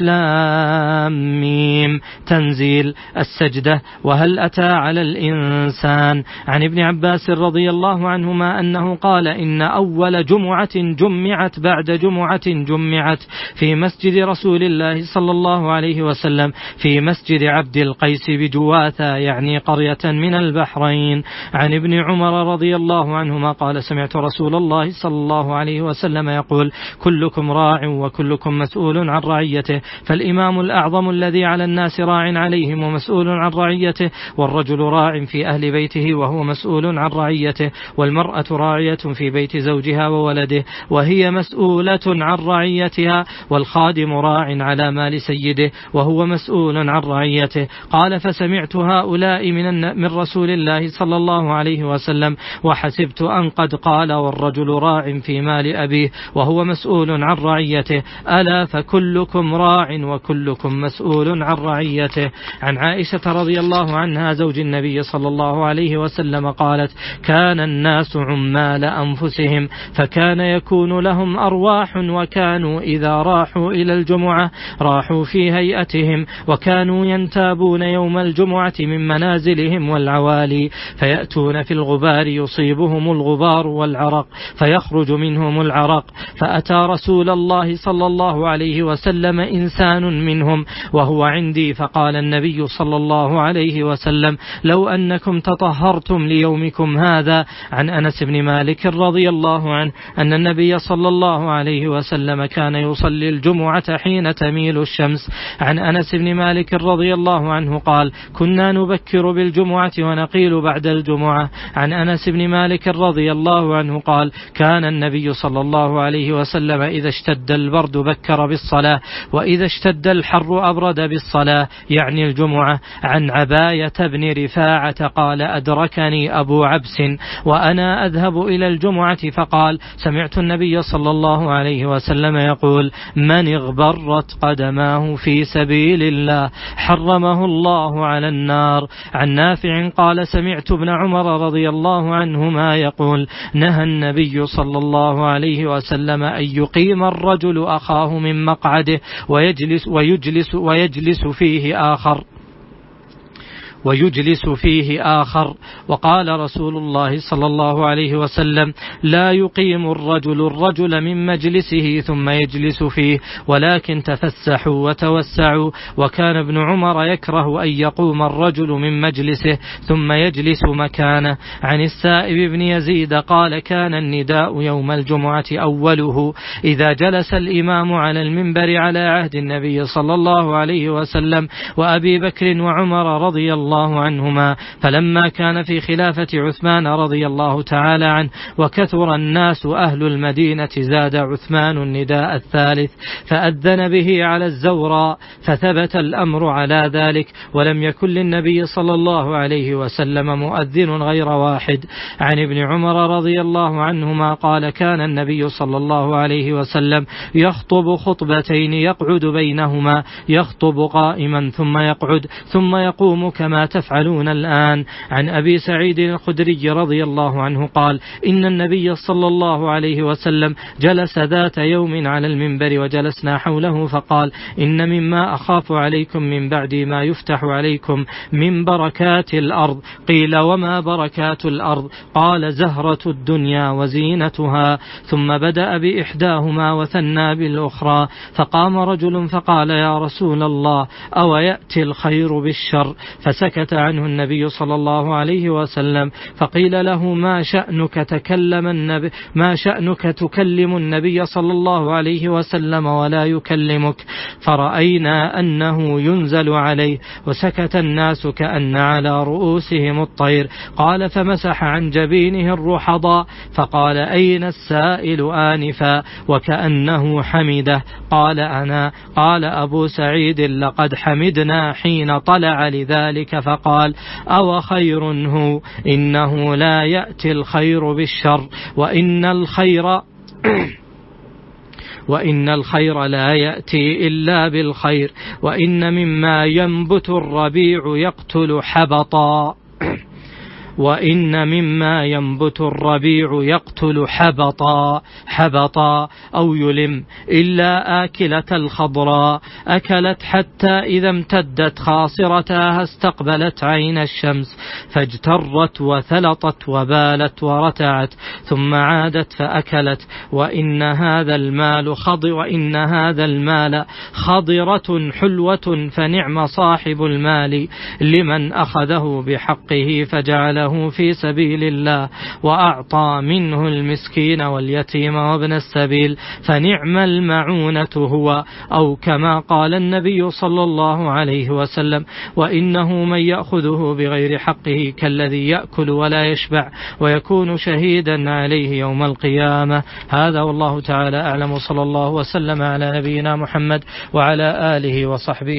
لام ميم تنزيل السجدة وهل أتى على الإنسان. عن ابن عباس رضي الله عنهما أنه قال إن أول جمعة جمعت بعد جمعة جمعت في مسجد رسول الله صلى الله عليه وسلم في مسجد عبد القيس بجواثة، يعني قرية من البحرين. عن ابن عمر رضي الله عنهما قال سمعت رسول الله صلى الله عليه وسلم يقول كلكم راع وكلكم مسؤول عن رعيته، فالإمام الأعظم الذي على الناس راع عليهم ومسؤول عن رعيته، والرجل راع في أهل بيته وهو مسؤول عن رعيته، والمرأة راعية في بيت زوجها وولده وهي مسؤولة عن رعيتها، والخادم راع على مال سيده وهو مسؤول عن رعيته. قال فسمعت هؤلاء من, من رسول الله صلى الله عليه وسلم وحسبت أن قد قال والرجل راع في مال أبيه وهو مسؤول عن رعيته، ألا فكلكم راع وكلكم مسؤول عن رعيته. عن عائشة رضي الله عنها زوج النبي صلى الله عليه وسلم قالت كان الناس عمال أنفسهم، فكان يكون لهم أرواح، وكانوا إذا راحوا إلى الجمعة راحوا في هيئتهم، وكانوا ينتابون يوم الجمعة من منازلهم والعوالي، فيأتون في الغبار يصيبهم الغبار والعرق فيخرج منهم العرق. فأتى رسول الله صلى الله عليه وسلم إنسان منهم وهو عندي، فقال النبي صلى الله عليه وسلم لو أنكم تطهرتم ليومكم هذا. عن أنس بن مالك رضي الله عنه أن النبي صلى الله عليه وسلم كان يصلي الجمعة حين تميل الشمس. عن أنس بن مالك رضي الله عنه قال كنا نبكر بالجمعة ونقيل بعد الجمعة. عن أنس بن مالك رضي الله عنه قال كان النبي صلى الله عليه وسلم إذا اشتد البرد بكر بالصلاة، وإذا اشتد الحر أبرد بالصلاة، يعني الجمعة. عن عباية بن رفاعة قال أدركني أبو عبس وأنا أذهب إلى الجمعة فقال سمعت النبي صلى الله عليه وسلم يقول من اغبرت قدماه في سبيل الله حرمه الله على النار. عن نافع قال سمعت ابن عمر رضي الله عنهما يقول نهى النبي صلى الله عليه وسلم أن يقيم الرجل أخاه من مقعده ويجلس, ويجلس, ويجلس فيه آخر ويجلس فيه آخر. وقال رسول الله صلى الله عليه وسلم لا يقيم الرجل الرجل من مجلسه ثم يجلس فيه، ولكن تفسحوا وتوسعوا. وكان ابن عمر يكره أن يقوم الرجل من مجلسه ثم يجلس مكانه. عن السائب بن يزيد قال كان النداء يوم الجمعة أوله إذا جلس الإمام على المنبر على عهد النبي صلى الله عليه وسلم وأبي بكر وعمر رضي الله الله عنهما. فلما كان في خلافة عثمان رضي الله تعالى عنه وكثر الناس أهل المدينة زاد عثمان النداء الثالث فأذن به على الزوراء، فثبت الأمر على ذلك، ولم يكن للنبي صلى الله عليه وسلم مؤذن غير واحد. عن ابن عمر رضي الله عنهما قال كان النبي صلى الله عليه وسلم يخطب خطبتين يقعد بينهما، يخطب قائما ثم يقعد ثم يقوم كما تفعلون الآن. عن أبي سعيد الخدري رضي الله عنه قال إن النبي صلى الله عليه وسلم جلس ذات يوم على المنبر وجلسنا حوله فقال إن مما أخاف عليكم من بعد ما يفتح عليكم من بركات الأرض. قيل وما بركات الأرض؟ قال زهرة الدنيا وزينتها. ثم بدأ بإحداهما وثنى بالأخرى، فقام رجل فقال يا رسول الله أو يأتي الخير بالشر؟ فسكت عنه النبي صلى الله عليه وسلم. فقيل له ما شأنك تكلم النبي ما شأنك تكلم النبي صلى الله عليه وسلم ولا يكلمك؟ فرأينا أنه ينزل عليه، وسكت الناس كأن على رؤوسهم الطير. قال فمسح عن جبينه الرحضاء فقال أين السائل آنفا؟ وكأنه حمده. قال أنا. قال أبو سعيد لقد حمدنا حين طلع لذلك فقال أو خير هو؟ إنه لا يأتي الخير بالشر، وإن الخير وإن الخير لا يأتي إلا بالخير، وإن مما ينبت الربيع يقتل حبطا وإن مما ينبت الربيع يقتل حبطا حبطا أو يلم إلا آكلة الخضراء، أكلت حتى إذا امتدت خاصرتها استقبلت عين الشمس فاجترت وثلطت وبالت ورتعت ثم عادت فأكلت. وإن هذا المال خضر وإن هذا المال خضرة حلوة فنعم صاحب المال لمن أخذه بحقه فجعله في سبيل الله وأعطى منه المسكين واليتيم وابن السبيل فنعم المعونة هو، أو كما قال النبي صلى الله عليه وسلم وإنه من يأخذه بغير حقه كالذي يأكل ولا يشبع ويكون شهيدا عليه يوم القيامة. هذا والله تعالى أعلم، صلى الله وسلم على نبينا محمد وعلى آله وصحبه.